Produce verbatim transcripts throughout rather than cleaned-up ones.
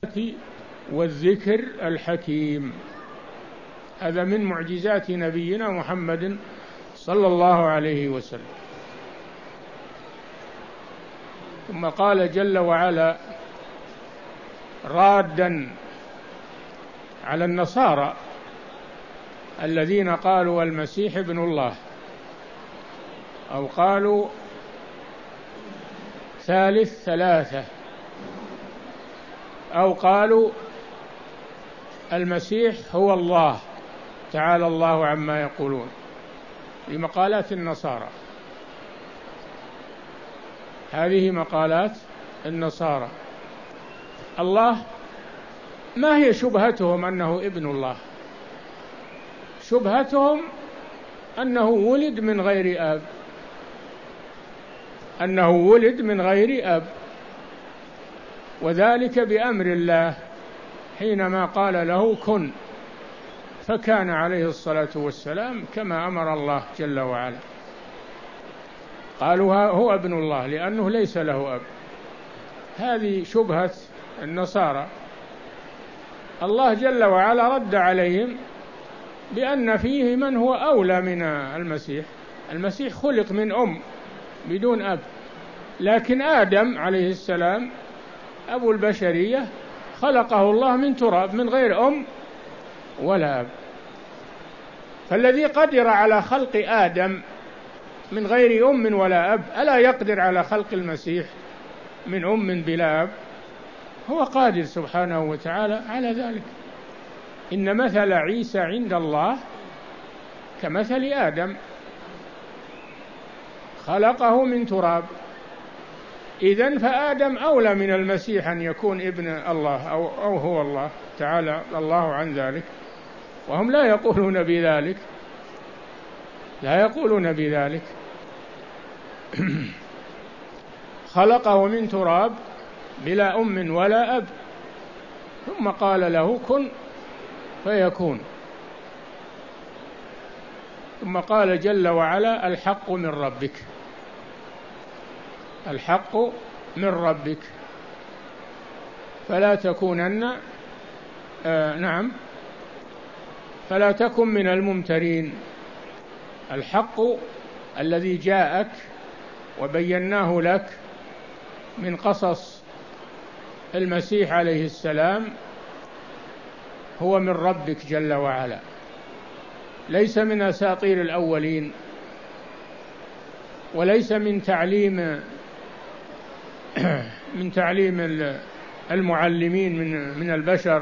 والذكر الحكيم. هذا من معجزات نبينا محمد صلى الله عليه وسلم. ثم قال جل وعلا رادا على النصارى الذين قالوا المسيح ابن الله، أو قالوا ثالث ثلاثة، أو قالوا المسيح هو الله تعالى الله عما يقولون، لمقالات النصارى. هذه مقالات النصارى. الله ما هي شبهتهم أنه ابن الله؟ شبهتهم أنه ولد من غير أب، أنه ولد من غير أب، وذلك بأمر الله حينما قال له كن فكان عليه الصلاة والسلام كما أمر الله جل وعلا. قالوا هو ابن الله لأنه ليس له أب. هذه شبهة النصارى. الله جل وعلا رد عليهم بأن فيه من هو أولى من المسيح. المسيح خلق من أم بدون أب، لكن آدم عليه السلام أبو البشرية خلقه الله من تراب من غير أم ولا أب. فالذي قدر على خلق آدم من غير أم ولا أب ألا يقدر على خلق المسيح من أم بلا أب؟ هو قادر سبحانه وتعالى على ذلك. إن مثل عيسى عند الله كمثل آدم خلقه من تراب. إذن فآدم أولى من المسيح أن يكون ابن الله أو, أو هو الله تعالى الله عن ذلك، وهم لا يقولون بذلك، لا يقولون بذلك. خلقه من تراب بلا أم ولا أب، ثم قال له كن فيكون. ثم قال جل وعلا الحق من ربك، الحق من ربك فلا تكونن آه نعم فلا تكن من الممترين. الحق الذي جاءك وبيناه لك من قصص المسيح عليه السلام هو من ربك جل وعلا، ليس من أساطير الأولين، وليس من تعليم من تعليم المعلمين من من البشر.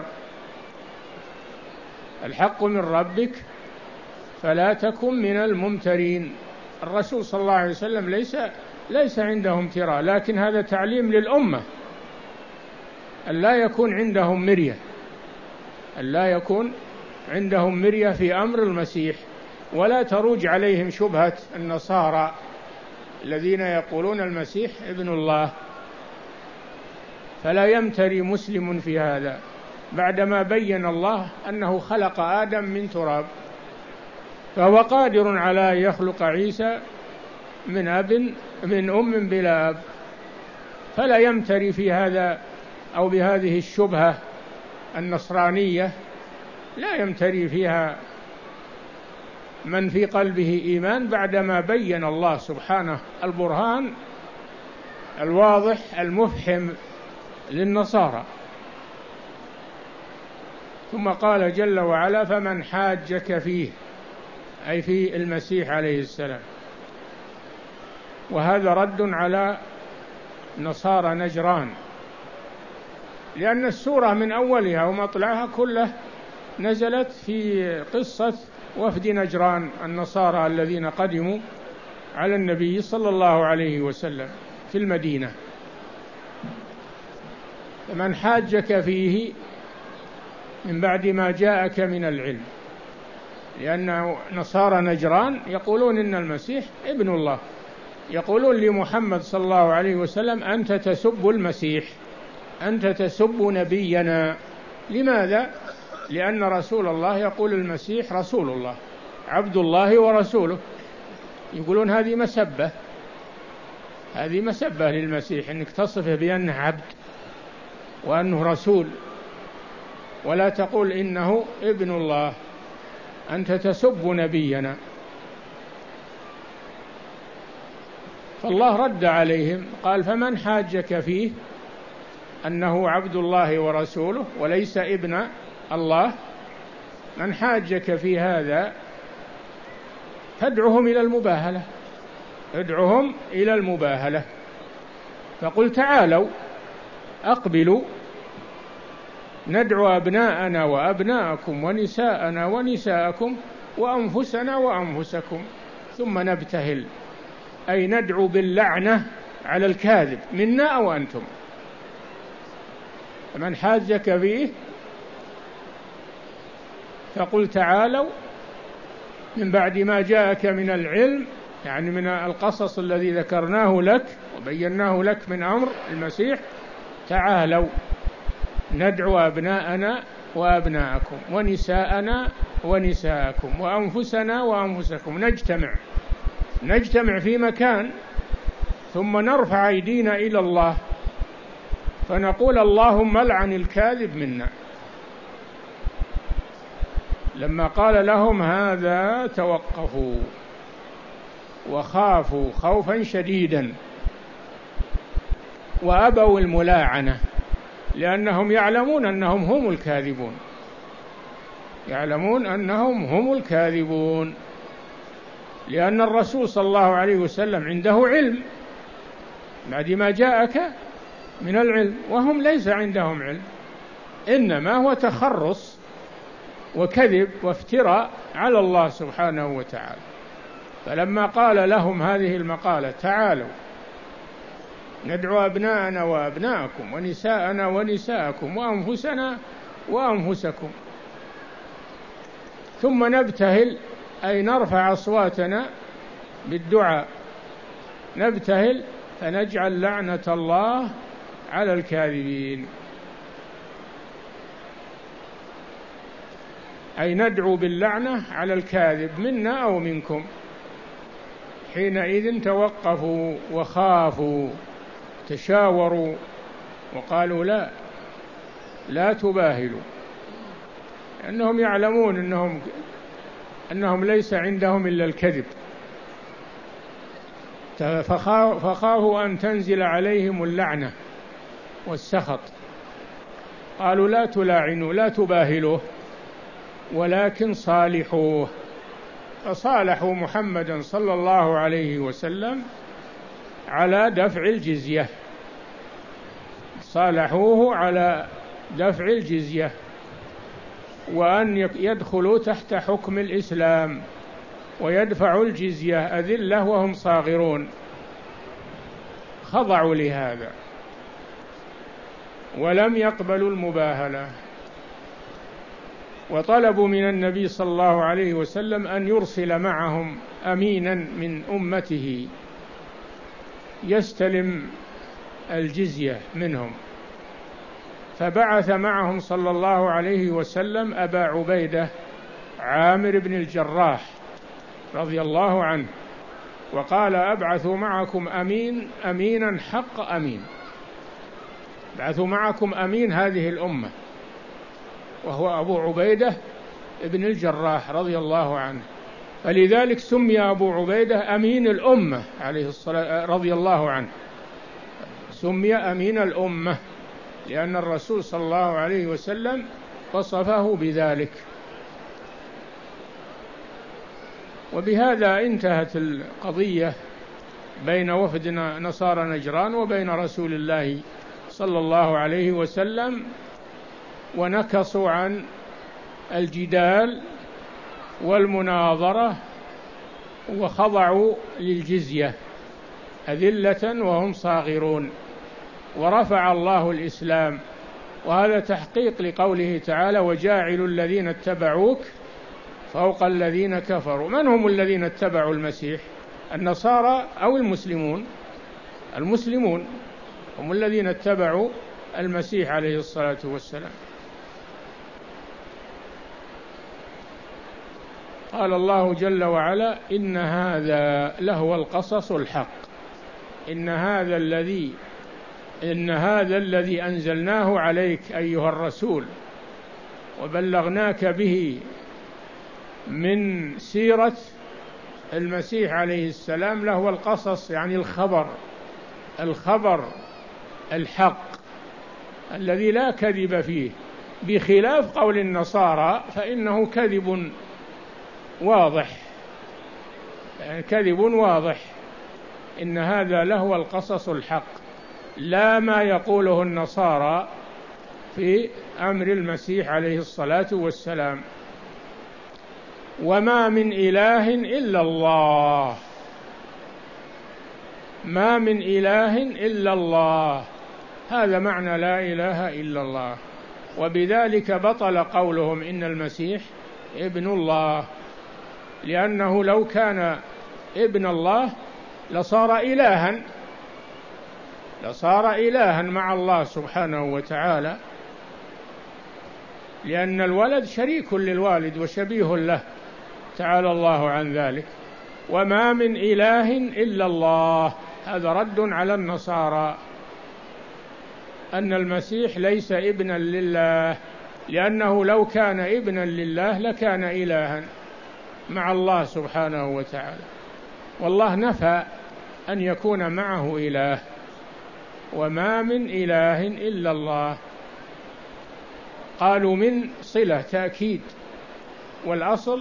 الحق من ربك فلا تكن من الممترين. الرسول صلى الله عليه وسلم ليس ليس عنده امتراء، لكن هذا تعليم للأمة أن لا يكون عندهم مرية، أن لا يكون عندهم مرية في أمر المسيح، ولا تروج عليهم شبهة النصارى الذين يقولون المسيح ابن الله. فلا يمتري مسلم في هذا بعدما بين الله أنه خلق آدم من تراب، فهو قادر على يخلق عيسى من أب من أم بلا أب. فلا يمتري في هذا أو بهذه الشبهة النصرانية، لا يمتري فيها من في قلبه إيمان بعدما بين الله سبحانه البرهان الواضح المفحم للنصارى. ثم قال جل وعلا فمن حاجك فيه، أي في المسيح عليه السلام. وهذا رد على نصارى نجران، لأن السورة من أولها ومطلعها كله نزلت في قصة وفد نجران النصارى الذين قدموا على النبي صلى الله عليه وسلم في المدينة. فمن حاجك فيه من بعد ما جاءك من العلم، لأن نصارى نجران يقولون إن المسيح ابن الله، يقولون لمحمد صلى الله عليه وسلم أنت تسب المسيح، أنت تسب نبينا. لماذا؟ لأن رسول الله يقول المسيح رسول الله عبد الله ورسوله. يقولون هذه مسبة، هذه مسبة للمسيح، أنك تصفه بأنه عبد وأنه رسول. ولا تقول إنه ابن الله، أنت تسب نبينا. فالله رد عليهم قال: فمن حاجك فيه أنه عبد الله ورسوله وليس ابن الله، من حاجك في هذا فادعهم إلى المباهلة، ادعهم إلى المباهلة. فقل: تعالوا أقبلوا ندعو أبناءنا وأبناءكم ونساءنا ونساءكم وأنفسنا وأنفسكم ثم نبتهل، أي ندعو باللعنة على الكاذب منا أو أنتم. من حاجك فيه فقل: تعالوا من بعد ما جاءك من العلم، يعني من القصص الذي ذكرناه لك وبيناه لك من أمر المسيح، تعالوا ندعو أبناءنا وأبناءكم ونساءنا ونساءكم وأنفسنا وأنفسكم، نجتمع نجتمع في مكان، ثم نرفع أيدينا إلى الله فنقول: اللهم لعن الكاذب منا. لما قال لهم هذا توقفوا وخافوا خوفا شديدا وأبوا الملاعنة، لأنهم يعلمون أنهم هم الكاذبون، يعلمون أنهم هم الكاذبون، لأن الرسول صلى الله عليه وسلم عنده علم بعد ما جاءك من العلم، وهم ليس عندهم علم، إنما هو تخرص وكذب وافتراء على الله سبحانه وتعالى. فلما قال لهم هذه المقالة: تعالوا ندعو أبناءنا وأبناءكم ونساءنا ونساءكم وأنفسنا وأنفسكم ثم نبتهل، أي نرفع أصواتنا بالدعاء، نبتهل فنجعل لعنة الله على الكاذبين، أي ندعو باللعنة على الكاذب منا أو منكم. حينئذ توقفوا وخافوا، تشاوروا وقالوا: لا لا تباهلوا، لأنهم يعلمون أنهم أنهم ليس عندهم إلا الكذب، فخافوا أن تنزل عليهم اللعنة والسخط. قالوا: لا تلاعنوا لا تباهلوه ولكن صالحوه. فصالحوا محمدا صلى الله عليه وسلم على دفع الجزية، صالحوه على دفع الجزية وأن يدخلوا تحت حكم الإسلام ويدفعوا الجزية أذلة وهم صاغرون. خضعوا لهذا ولم يقبلوا المباهلة، وطلبوا من النبي صلى الله عليه وسلم أن يرسل معهم أمينا من أمته يستلم الجزية منهم، فبعث معهم صلى الله عليه وسلم أبا عبيدة عامر بن الجراح رضي الله عنه، وقال: أبعثوا معكم أمين أمينا حق أمين، بعثوا معكم أمين هذه الأمة، وهو أبو عبيدة بن الجراح رضي الله عنه، فلذلك سمي أبو عبيدة أمين الأمة عليه الصلاة رضي الله عنه، سمي أمين الأمة لأن الرسول صلى الله عليه وسلم وصفه بذلك. وبهذا انتهت القضية بين وفد نصارى نجران وبين رسول الله صلى الله عليه وسلم، ونكصوا عن الجدال والمناظرة وخضعوا للجزية أذلة وهم صاغرون، ورفع الله الإسلام. وهذا تحقيق لقوله تعالى: وجاعل الذين اتبعوك فوق الذين كفروا. من هم الذين اتبعوا المسيح؟ النصارى أو المسلمون؟ المسلمون هم الذين اتبعوا المسيح عليه الصلاة والسلام. قال الله جل وعلا: إن هذا لهو القصص الحق، إن هذا الذي إن هذا الذي أنزلناه عليك أيها الرسول وبلغناك به من سيرة المسيح عليه السلام له القصص، يعني الخبر الخبر الحق الذي لا كذب فيه، بخلاف قول النصارى فإنه كذب واضح، يعني كذب واضح. إن هذا له القصص الحق، لا ما يقوله النصارى في أمر المسيح عليه الصلاة والسلام. وما من إله إلا الله، ما من إله إلا الله، هذا معنى لا إله إلا الله. وبذلك بطل قولهم إن المسيح ابن الله، لأنه لو كان ابن الله لصار إلها، لصار إلها مع الله سبحانه وتعالى، لأن الولد شريك للوالد وشبيه له، تعالى الله عن ذلك. وما من إله إلا الله، هذا رد على النصارى أن المسيح ليس ابنا لله، لأنه لو كان ابنا لله لكان إلها مع الله سبحانه وتعالى، والله نفى أن يكون معه إله. وما من إله إلا الله، قالوا من صلة تأكيد، والأصل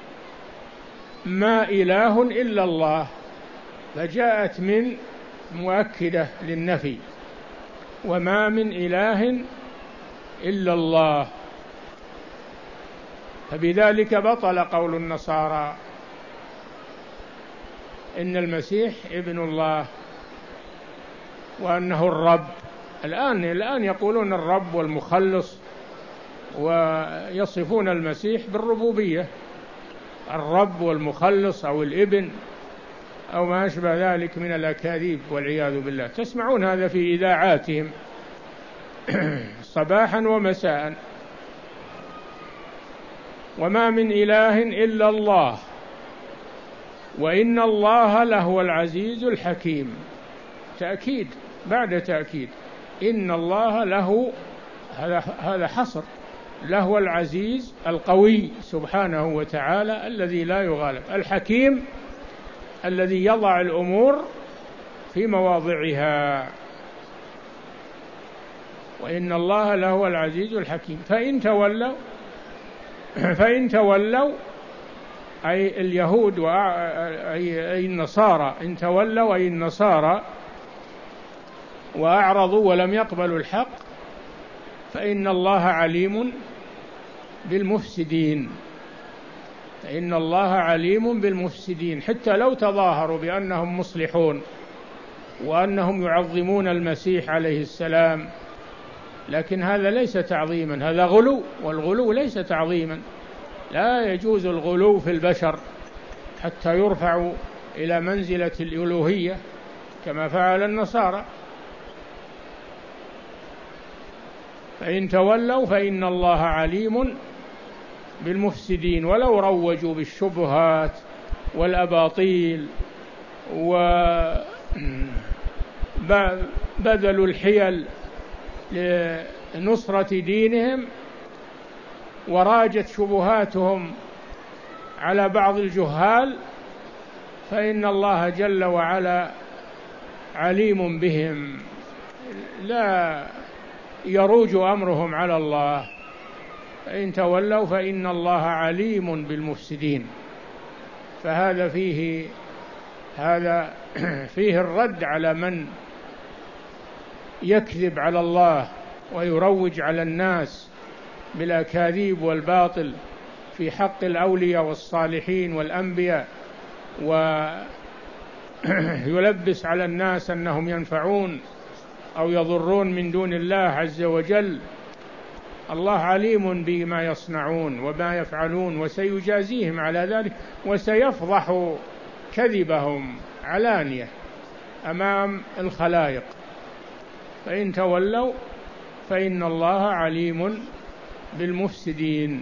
ما إله إلا الله، فجاءت من مؤكدة للنفي، وما من إله إلا الله. فبذلك بطل قول النصارى إن المسيح ابن الله وأنه الرب. الآن الآن يقولون الرب والمخلص، ويصفون المسيح بالربوبية، الرب والمخلص أو الابن أو ما أشبه ذلك من الأكاذيب والعياذ بالله. تسمعون هذا في إذاعاتهم صباحا ومساء. وما من إله إلا الله وإن الله لهو العزيز الحكيم، تأكيد بعد تأكيد، إن الله له، هذا حصر، لهو العزيز القوي سبحانه وتعالى الذي لا يغالب، الحكيم الذي يضع الأمور في مواضعها، وإن الله لهو العزيز الحكيم. فإن تولوا فإن تولوا أي اليهود أي النصارى، إن تولوا أي النصارى وأعرضوا ولم يقبلوا الحق، فإن الله عليم بالمفسدين، فإن الله عليم بالمفسدين، حتى لو تظاهروا بأنهم مصلحون وأنهم يعظمون المسيح عليه السلام، لكن هذا ليس تعظيما، هذا غلو، والغلو ليس تعظيما. لا يجوز الغلو في البشر حتى يرفعوا إلى منزلة الألوهية كما فعل النصارى. فإن تولوا فإن الله عليم بالمفسدين، ولو روجوا بالشبهات والأباطيل وبذلوا الحيل لنصرة دينهم وراجت شبهاتهم على بعض الجهال، فإن الله جل وعلا عليم بهم، لا يروج أمرهم على الله. فإن تولوا فإن الله عليم بالمفسدين. فهذا فيه هذا فيه الرد على من يكذب على الله ويروج على الناس بالأكاذيب والباطل في حق الأولياء والصالحين والأنبياء، ويلبس على الناس أنهم ينفعون أو يضرون من دون الله عز وجل. الله عليم بما يصنعون وما يفعلون، وسيجازيهم على ذلك، وسيفضح كذبهم علانية أمام الخلائق. فإن تولوا فإن الله عليم بالمفسدين.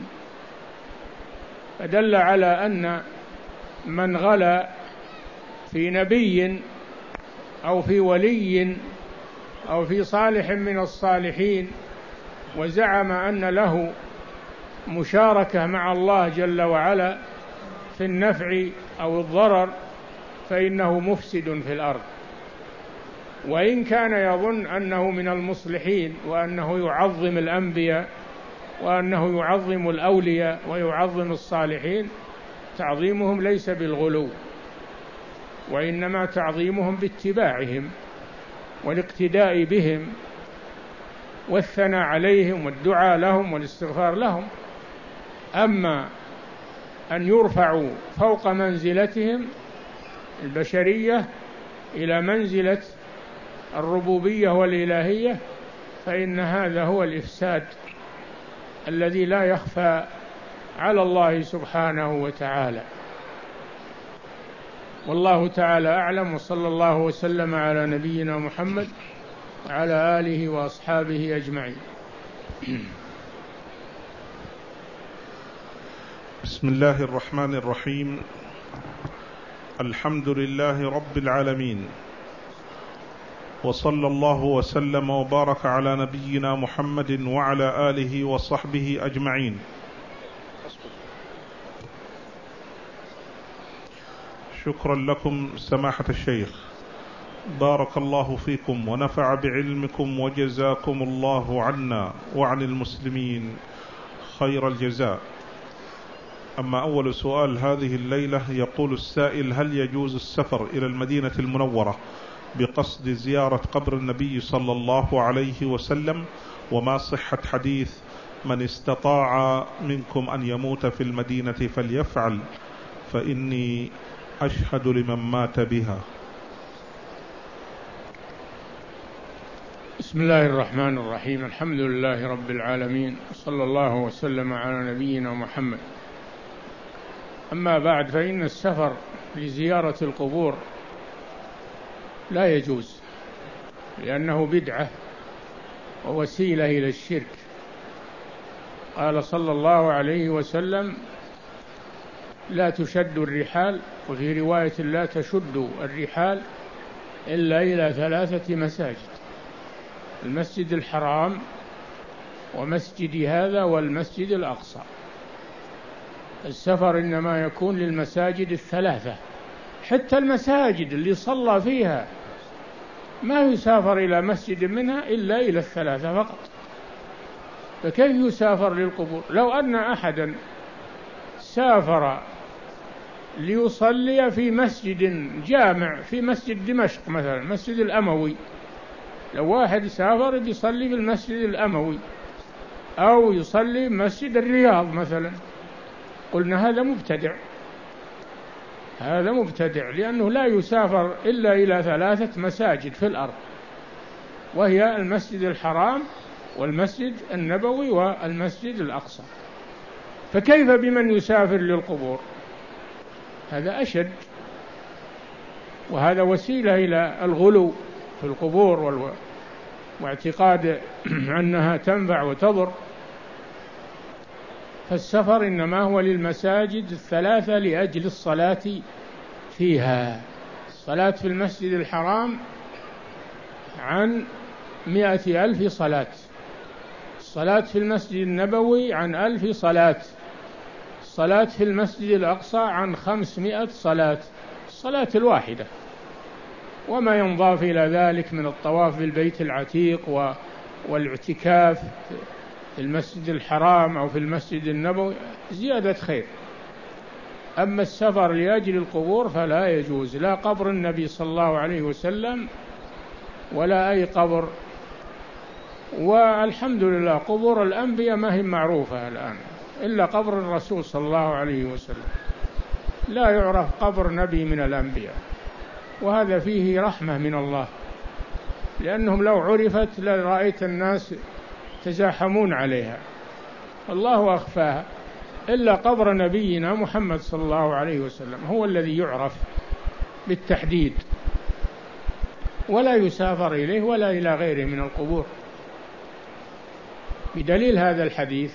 فدل على أن من غلا في نبي أو في ولي أو في صالح من الصالحين وزعم أن له مشاركة مع الله جل وعلا في النفع أو الضرر فإنه مفسد في الأرض. وإن كان يظن أنه من المصلحين وأنه يعظم الأنبياء وأنه يعظم الأولياء ويعظم الصالحين، تعظيمهم ليس بالغلو، وإنما تعظيمهم باتباعهم والاقتداء بهم والثناء عليهم والدعاء لهم والاستغفار لهم. أما أن يرفعوا فوق منزلتهم البشرية إلى منزلة الربوبية والإلهية فإن هذا هو الإفساد الذي لا يخفى على الله سبحانه وتعالى. والله تعالى أعلم، وصلى الله وسلم على نبينا محمد وعلى آله وأصحابه أجمعين. بسم الله الرحمن الرحيم. الحمد لله رب العالمين، وصلى الله وسلم وبارك على نبينا محمد وعلى آله وصحبه أجمعين. شكرا لكم سماحة الشيخ، بارك الله فيكم ونفع بعلمكم وجزاكم الله عنا وعن المسلمين خير الجزاء. أما أول سؤال هذه الليلة، يقول السائل: هل يجوز السفر إلى المدينة المنورة بقصد زيارة قبر النبي صلى الله عليه وسلم؟ وما صحة حديث من استطاع منكم أن يموت في المدينة فليفعل فإني أشهد لمن مات بها؟ بسم الله الرحمن الرحيم. الحمد لله رب العالمين، صلى الله وسلم على نبينا محمد. أما بعد، فإن السفر لزيارة القبور لا يجوز، لأنه بدعة ووسيلة إلى الشرك. قال صلى الله عليه وسلم: لا تشد الرحال، وفي رواية: لا تشد الرحال إلا إلى ثلاثة مساجد: المسجد الحرام ومسجد هذا والمسجد الأقصى. السفر إنما يكون للمساجد الثلاثة، حتى المساجد اللي صلى فيها ما يسافر إلى مسجد منها إلا إلى الثلاثة فقط، فكيف يسافر للقبور؟ لو أن أحدا سافر ليصلي في مسجد جامع في مسجد دمشق مثلا، مسجد الأموي، لو واحد سافر يصلي في المسجد الأموي أو يصلي مسجد الرياض مثلا، قلنا هذا مبتدع، هذا مبتدع، لأنه لا يسافر إلا إلى ثلاثة مساجد في الأرض، وهي المسجد الحرام والمسجد النبوي والمسجد الأقصى. فكيف بمن يسافر للقبور؟ هذا أشد، وهذا وسيلة إلى الغلو في القبور والو... واعتقاد أنها تنفع وتضر. فالسفر إنما هو للمساجد الثلاثة لأجل الصلاة فيها. الصلاة في المسجد الحرام عن مئة ألف صلاة، الصلاة في المسجد النبوي عن ألف صلاة، الصلاة في المسجد الأقصى عن خمسمائة صلاة، الصلاة الواحدة، وما ينضاف إلى ذلك من الطواف بالبيت العتيق والاعتكاف في المسجد الحرام أو في المسجد النبوي زيادة خير. أما السفر لأجل القبور فلا يجوز، لا قبر النبي صلى الله عليه وسلم ولا أي قبر. والحمد لله قبور الأنبياء ما هي معروفة الآن إلا قبر الرسول صلى الله عليه وسلم، لا يعرف قبر نبي من الأنبياء، وهذا فيه رحمة من الله، لأنهم لو عرفت لرأيت الناس تزاحمون عليها، الله أخفاها، إلا قبر نبينا محمد صلى الله عليه وسلم هو الذي يعرف بالتحديد، ولا يسافر إليه ولا إلى غيره من القبور. بدليل هذا الحديث: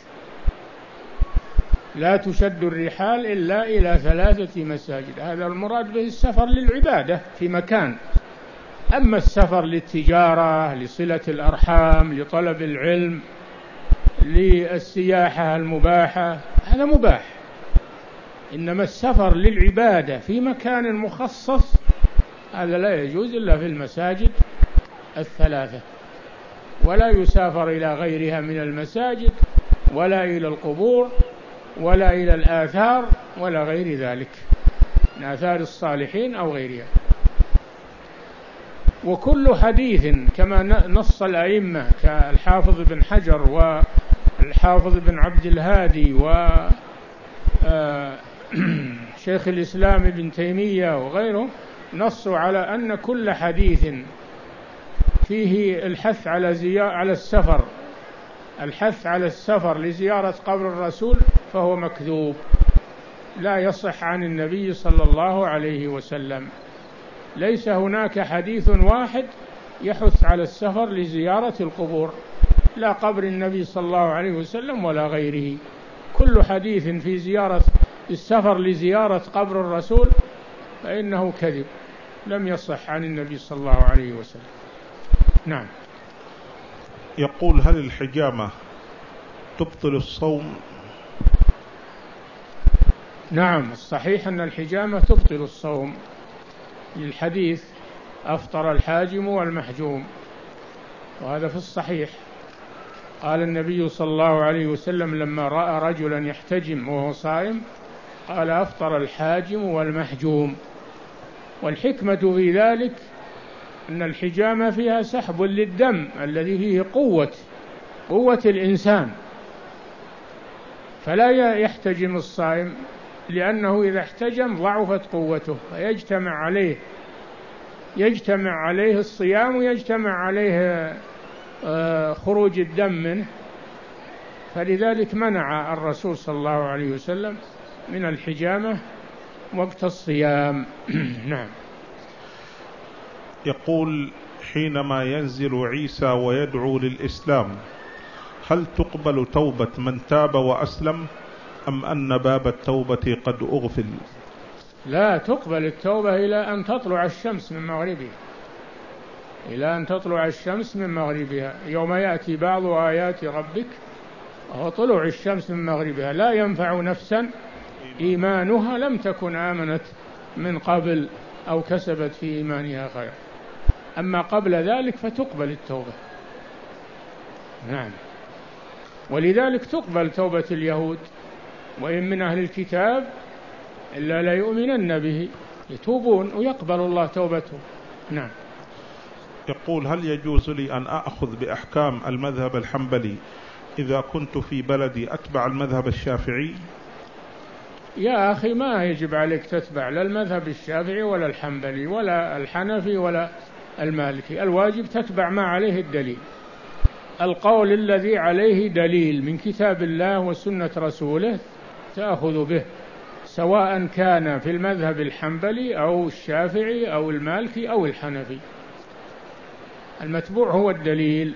لا تشد الرحال إلا إلى ثلاثة مساجد، هذا المراد به السفر للعبادة في مكان. أما السفر للتجارة، لصلة الأرحام، لطلب العلم، للسياحة المباحة هذا مباح، إنما السفر للعبادة في مكان مخصص هذا لا يجوز إلا في المساجد الثلاثة، ولا يسافر إلى غيرها من المساجد ولا إلى القبور ولا إلى الآثار ولا غير ذلك من آثار الصالحين أو غيرها. وكل حديث كما نص الأئمة كالحافظ بن حجر والحافظ بن عبد الهادي وشيخ الإسلام ابن تيمية وغيره، نصوا على أن كل حديث فيه الحث على زيارة على السفر الحث على السفر لزيارة قبر الرسول فهو مكذوب، لا يصح عن النبي صلى الله عليه وسلم. ليس هناك حديث واحد يحث على السفر لزيارة القبور، لا قبر النبي صلى الله عليه وسلم ولا غيره. كل حديث في زيارة السفر لزيارة قبر الرسول فإنه كذب، لم يصح عن النبي صلى الله عليه وسلم. نعم. يقول: هل الحجامة تبطل الصوم؟ نعم، الصحيح أن الحجامة تبطل الصوم، للحديث أفطر الحاجم والمحجوم، وهذا في الصحيح. قال النبي صلى الله عليه وسلم لما رأى رجلا يحتجم وهو صائم قال: أفطر الحاجم والمحجوم. والحكمة في ذلك أن الحجامة فيها سحب للدم الذي فيه قوة قوة الإنسان، فلا يحتجم الصائم، لأنه إذا احتجم ضعفت قوته فيجتمع عليه يجتمع عليه الصيام ويجتمع عليه خروج الدم منه، فلذلك منع الرسول صلى الله عليه وسلم من الحجامة وقت الصيام. نعم. يقول: حينما ينزل عيسى ويدعو للإسلام هل تقبل توبة من تاب وأسلم أم أن باب التوبة قد أغفل؟ لا تقبل التوبة إلى أن تطلع الشمس من مغربها إلى أن تطلع الشمس من مغربها يوم يأتي بعض آيات ربك وهو طلوع الشمس من مغربها، لا ينفع نفسا إيمانها لم تكن آمنت من قبل أو كسبت في إيمانها خير، أما قبل ذلك فتقبل التوبة. نعم. ولذلك تقبل توبة اليهود، وإن من أهل الكتاب إلا لا يؤمنن به، يتوبون ويقبل الله توبته. نعم. يقول: هل يجوز لي أن أخذ بأحكام المذهب الحنبلي إذا كنت في بلدي أتبع المذهب الشافعي؟ يا أخي، ما يجب عليك تتبع لا المذهب الشافعي ولا الحنبلي ولا الحنفي ولا المالكي، الواجب تتبع ما عليه الدليل، القول الذي عليه دليل من كتاب الله وسنة رسوله تأخذ به، سواء كان في المذهب الحنبلي أو الشافعي أو المالكي أو الحنفي، المتبوع هو الدليل.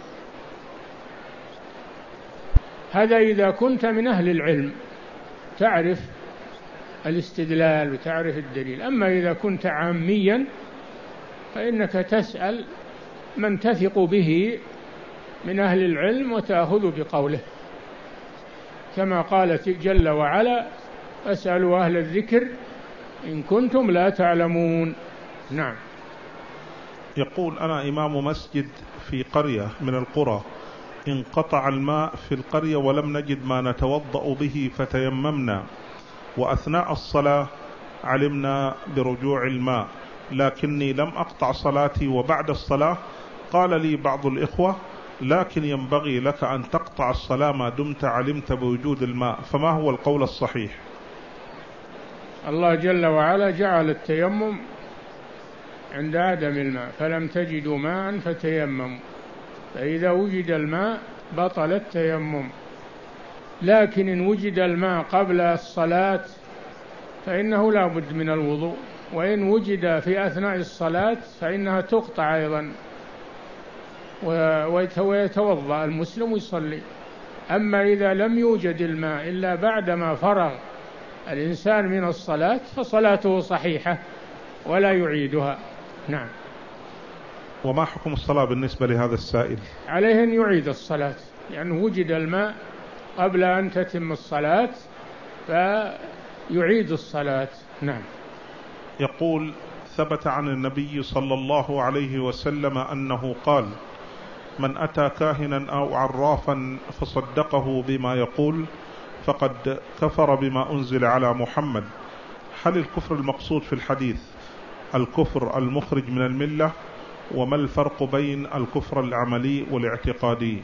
هذا إذا كنت من أهل العلم تعرف الاستدلال وتعرف الدليل، أما إذا كنت عاميا فإنك تسأل من تثق به من أهل العلم وتأخذ بقوله، كما قال جل وعلا: فاسألوا أهل الذكر إن كنتم لا تعلمون. نعم. يقول: أنا إمام مسجد في قرية من القرى، انقطع الماء في القرية ولم نجد ما نتوضأ به فتيممنا، وأثناء الصلاة علمنا برجوع الماء، لكني لم أقطع صلاتي، وبعد الصلاة قال لي بعض الإخوة: لكن ينبغي لك أن تقطع الصلاة ما دمت علمت بوجود الماء، فما هو القول الصحيح؟ الله جل وعلا جعل التيمم عند عدم الماء، فلم تجدوا ماء فتيمموا، فإذا وجد الماء بطل التيمم، لكن إن وجد الماء قبل الصلاة فإنه لا بد من الوضوء، وإن وجد في أثناء الصلاة فإنها تقطع أيضا ويتوضأ المسلم ويصلي. أما إذا لم يوجد الماء إلا بعدما فرغ الإنسان من الصلاة فصلاته صحيحة ولا يعيدها. نعم. وما حكم الصلاة بالنسبة لهذا السائل؟ عليه أن يعيد الصلاة. لأنه يعني وجد الماء قبل أن تتم الصلاة فيعيد الصلاة. نعم. يقول: ثبت عن النبي صلى الله عليه وسلم أنه قال: من أتى كاهنا أو عرافا فصدقه بما يقول فقد كفر بما أنزل على محمد. هل الكفر المقصود في الحديث الكفر المخرج من الملة؟ وما الفرق بين الكفر العملي والاعتقادي؟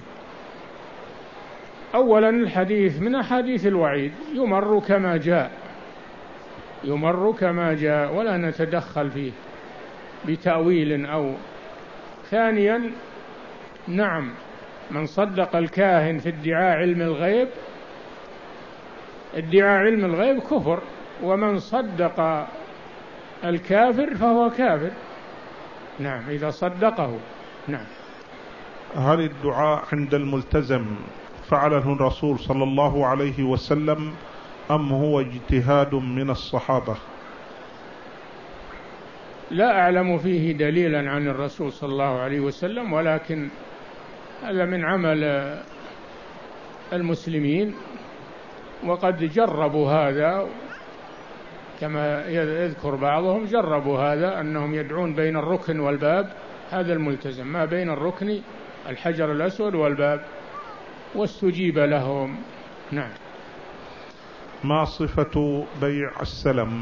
أولا الحديث من أحاديث الوعيد، يمر كما جاء، يمر كما جاء ولا نتدخل فيه بتأويل أو. ثانيا نعم، من صدق الكاهن في ادعاء علم الغيب، ادعاء علم الغيب كفر، ومن صدق الكافر فهو كافر. نعم إذا صدقه. نعم. هل الدعاء عند الملتزم فعله الرسول صلى الله عليه وسلم أم هو اجتهاد من الصحابة؟ لا أعلم فيه دليلا عن الرسول صلى الله عليه وسلم، ولكن هذا من عمل المسلمين، وقد جربوا هذا كما يذكر بعضهم، جربوا هذا أنهم يدعون بين الركن والباب، هذا الملتزم ما بين الركن الحجر الأسود والباب، واستجيب لهم. نعم. ما صفة بيع السلم؟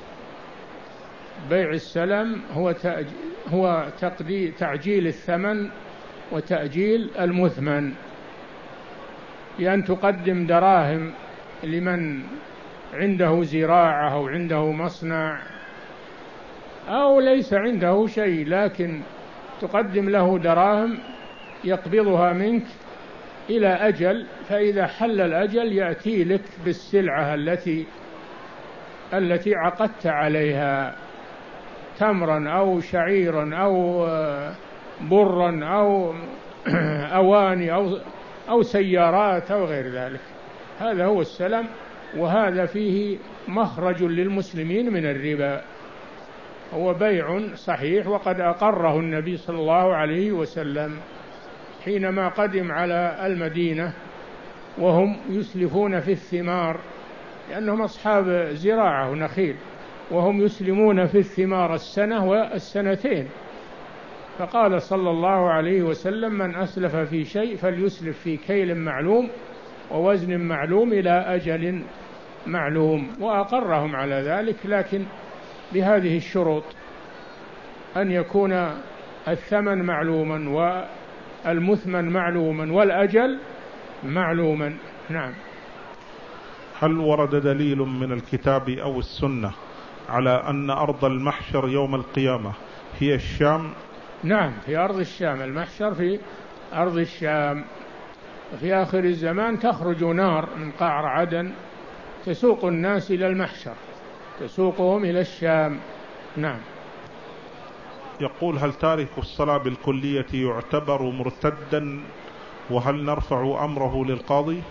بيع السلم هو هو تعجيل الثمن وتأجيل المثمن، بأن تقدم دراهم لمن عنده زراعة أو عنده مصنع أو ليس عنده شيء، لكن تقدم له دراهم يقبضها منك إلى أجل، فإذا حل الأجل يأتي لك بالسلعة التي التي عقدت عليها، تمرا أو شعيرا أو برا أو أواني أو أو سيارات أو غير ذلك. هذا هو السلم، وهذا فيه مخرج للمسلمين من الربا، هو بيع صحيح، وقد أقره النبي صلى الله عليه وسلم حينما قدم على المدينة وهم يسلفون في الثمار، لأنهم أصحاب زراعة ونخيل، وهم يسلمون في الثمار السنة والسنتين، فقال صلى الله عليه وسلم: من أسلف في شيء فليسلف في كيل معلوم ووزن معلوم إلى أجل معلوم، وأقرهم على ذلك، لكن بهذه الشروط: أن يكون الثمن معلوما والمثمن معلوما والأجل معلوما. نعم. هل ورد دليل من الكتاب أو السنة على أن أرض المحشر يوم القيامة هي الشام؟ نعم، في أرض الشام، المحشر في أرض الشام. في آخر الزمان تخرج نار من قعر عدن تسوق الناس إلى المحشر، تسوقهم إلى الشام. نعم. يقول: هل تارك الصلاة بالكلية يعتبر مرتدا؟ وهل نرفع أمره للقاضي؟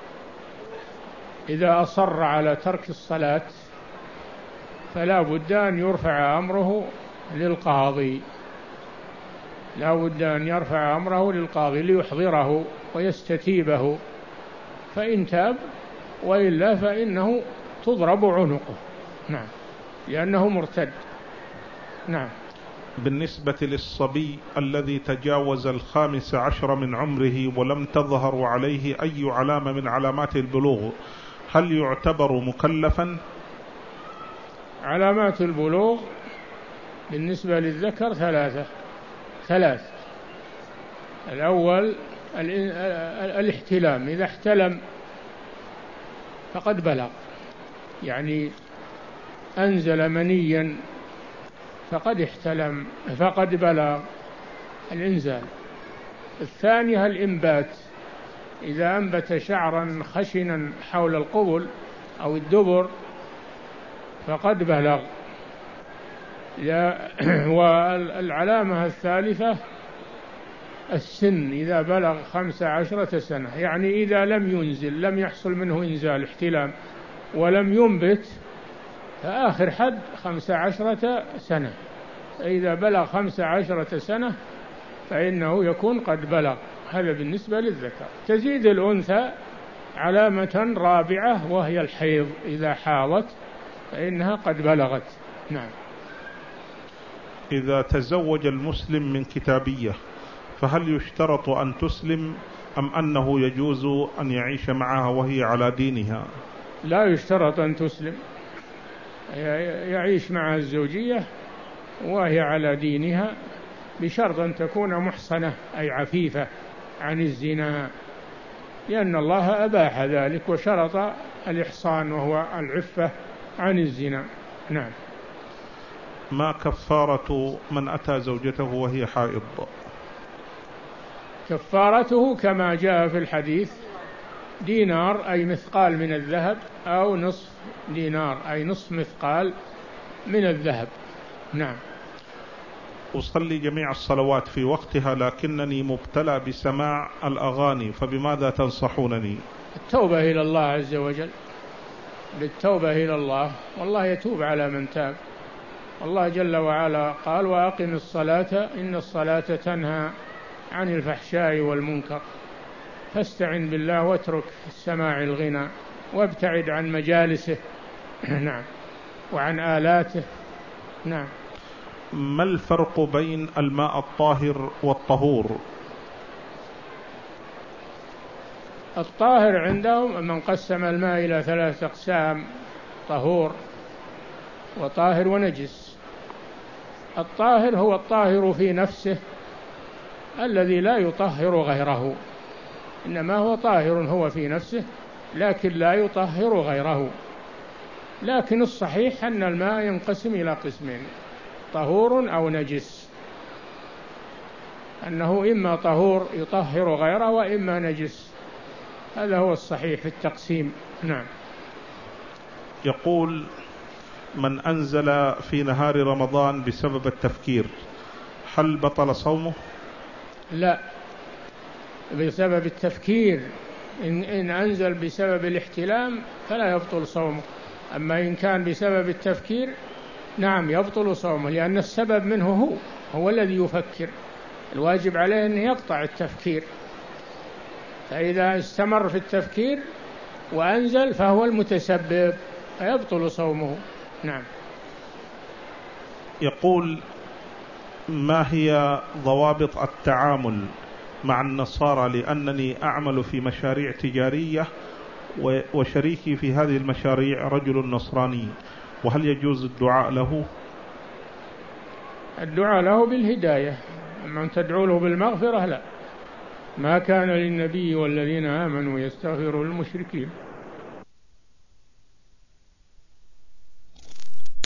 إذا أصر على ترك الصلاة فلا بد أن يرفع أمره للقاضي، لا بد أن يرفع أمره للقاضي ليحضره ويستتيبه، فإن تاب وإلا فإنه تضرب عنقه. نعم، لأنه مرتد. نعم. بالنسبة للصبي الذي تجاوز الخامس عشر من عمره ولم تظهر عليه أي علامة من علامات البلوغ، هل يعتبر مكلفا؟ علامات البلوغ بالنسبة للذكر ثلاثة ثلاث الأول الاحتلام، إذا احتلم فقد بلغ، يعني أنزل منيا فقد احتلم فقد بلغ الإنزال. الثانية الإنبات، إذا أنبت شعرا خشنا حول القبل أو الدبر فقد بلغ. والعلامة الثالثة السن، إذا بلغ خمس عشرة سنة، يعني إذا لم ينزل، لم يحصل منه إنزال احتلام ولم ينبت، فآخر حد خمس عشرة سنة. إذا بلغ خمس عشرة سنة فإنه يكون قد بلغ. هذا بالنسبة للذكر. تزيد الأنثى علامة رابعة وهي الحيض، إذا حاضت فإنها قد بلغت. نعم. إذا تزوج المسلم من كتابية فهل يشترط أن تسلم أم أنه يجوز أن يعيش معها وهي على دينها؟ لا يشترط أن تسلم، يعيش مع الزوجية وهي على دينها بشرط أن تكون محصنة أي عفيفة عن الزنا، لأن الله أباح ذلك وشرط الإحصان وهو العفة عن الزنا. نعم. ما كفارة من أتى زوجته وهي حائض؟ كفارته كما جاء في الحديث دينار أي مثقال من الذهب، أو نصف دينار أي نصف مثقال من الذهب. نعم. أصلي جميع الصلوات في وقتها لكنني مبتلى بسماع الأغاني، فبماذا تنصحونني؟ التوبة إلى الله عز وجل، بالتوبة إلى الله، والله يتوب على من تاب. الله جل وعلا قال: وأقم الصلاة إن الصلاة تنهى عن الفحشاء والمنكر، فاستعن بالله واترك السماع الغنى وابتعد عن مجالسه. نعم. وعن آلاته. نعم. ما الفرق بين الماء الطاهر والطهور؟ الطاهر عندهم من قسم الماء إلى ثلاثة أقسام: طهور وطاهر ونجس. الطاهر هو الطاهر في نفسه الذي لا يطهر غيره، إنما هو طاهر هو في نفسه لكن لا يطهر غيره. لكن الصحيح أن الماء ينقسم إلى قسمين: طهور أو نجس، أنه إما طهور يطهر غيره وإما نجس، هذا هو الصحيح في التقسيم. نعم. يقول: من أنزل في نهار رمضان بسبب التفكير هل بطل صومه؟ لا، بسبب التفكير. إن, إن أنزل بسبب الاحتلام فلا يبطل صومه، أما إن كان بسبب التفكير نعم يبطل صومه، لأن السبب منه هو هو الذي يفكر، الواجب عليه أن يقطع التفكير، فإذا استمر في التفكير وأنزل فهو المتسبب فيبطل صومه. نعم. يقول: ما هي ضوابط التعامل مع النصارى، لأنني أعمل في مشاريع تجارية وشريكي في هذه المشاريع رجل نصراني، وهل يجوز الدعاء له؟ الدعاء له بالهداية، أما أن تدعو له بالمغفرة لا. ما كان للنبي والذين آمنوا يستغفروا للمشركين